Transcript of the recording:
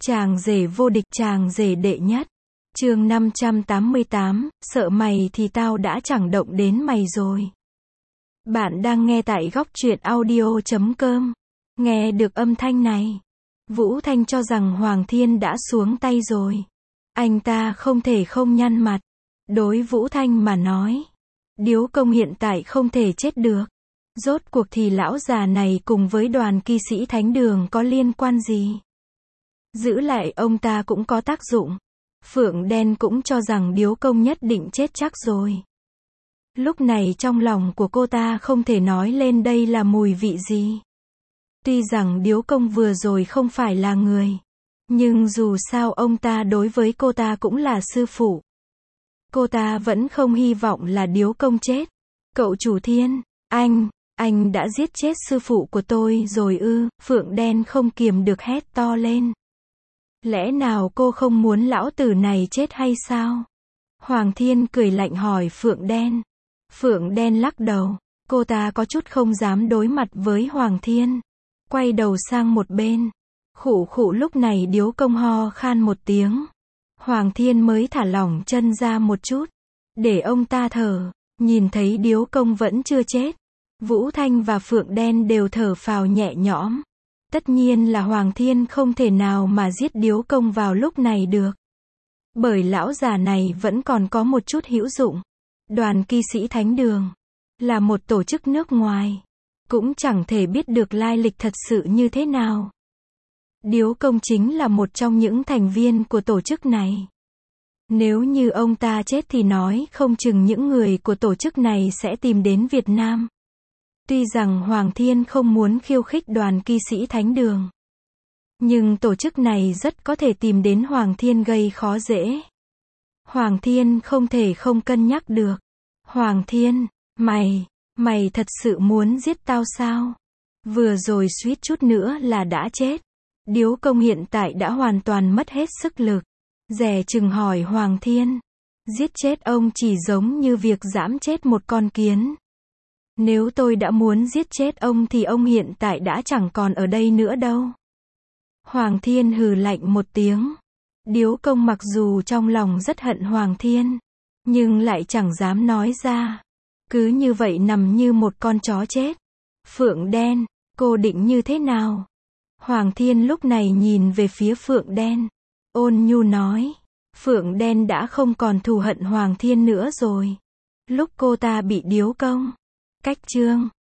Chàng rể vô địch, chàng rể đệ nhất. Chương 588, sợ mày thì tao đã chẳng động đến mày rồi. Bạn đang nghe tại góc truyện audio.com. Nghe được âm thanh này, Vũ Thanh cho rằng Hoàng Thiên đã xuống tay rồi. Anh ta không thể không nhăn mặt. Đối Vũ Thanh mà nói, Điếu Công hiện tại không thể chết được. Rốt cuộc thì lão già này cùng với đoàn kỵ sĩ thánh đường có liên quan gì? Giữ lại ông ta cũng có tác dụng. Phượng Đen cũng cho rằng Điếu Công nhất định chết chắc rồi. Lúc này trong lòng của cô ta không thể nói lên đây là mùi vị gì. Tuy rằng Điếu Công vừa rồi không phải là người, nhưng dù sao ông ta đối với cô ta cũng là sư phụ. Cô ta vẫn không hy vọng là Điếu Công chết. Cậu chủ Thiên, anh đã giết chết sư phụ của tôi rồi ư? Phượng Đen không kiềm được hét to lên. Lẽ nào cô không muốn lão tử này chết hay sao? Hoàng Thiên cười lạnh hỏi Phượng Đen. Phượng Đen lắc đầu. Cô ta có chút không dám đối mặt với Hoàng Thiên. Quay đầu sang một bên. Khụ khụ, lúc này Điếu Công ho khan một tiếng. Hoàng Thiên mới thả lỏng chân ra một chút, để ông ta thở. Nhìn thấy Điếu Công vẫn chưa chết, Vũ Thanh và Phượng Đen đều thở phào nhẹ nhõm. Tất nhiên là Hoàng Thiên không thể nào mà giết Điếu Công vào lúc này được. Bởi lão già này vẫn còn có một chút hữu dụng. Đoàn kỵ sĩ thánh đường là một tổ chức nước ngoài, cũng chẳng thể biết được lai lịch thật sự như thế nào. Điếu Công chính là một trong những thành viên của tổ chức này. Nếu như ông ta chết thì nói không chừng những người của tổ chức này sẽ tìm đến Việt Nam. Tuy rằng Hoàng Thiên không muốn khiêu khích đoàn kỵ sĩ thánh đường, nhưng tổ chức này rất có thể tìm đến Hoàng Thiên gây khó dễ. Hoàng Thiên không thể không cân nhắc được. Hoàng Thiên, mày thật sự muốn giết tao sao? Vừa rồi suýt chút nữa là đã chết. Điếu Công hiện tại đã hoàn toàn mất hết sức lực. Dè chừng hỏi Hoàng Thiên. Giết chết ông chỉ giống như việc giẫm chết một con kiến. Nếu tôi đã muốn giết chết ông thì ông hiện tại đã chẳng còn ở đây nữa đâu. Hoàng Thiên hừ lạnh một tiếng. Điếu Công mặc dù trong lòng rất hận Hoàng Thiên, nhưng lại chẳng dám nói ra. Cứ như vậy nằm như một con chó chết. Phượng Đen, cô định như thế nào? Hoàng Thiên lúc này nhìn về phía Phượng Đen, ôn nhu nói. Phượng Đen đã không còn thù hận Hoàng Thiên nữa rồi. Lúc cô ta bị Điếu Công cách chương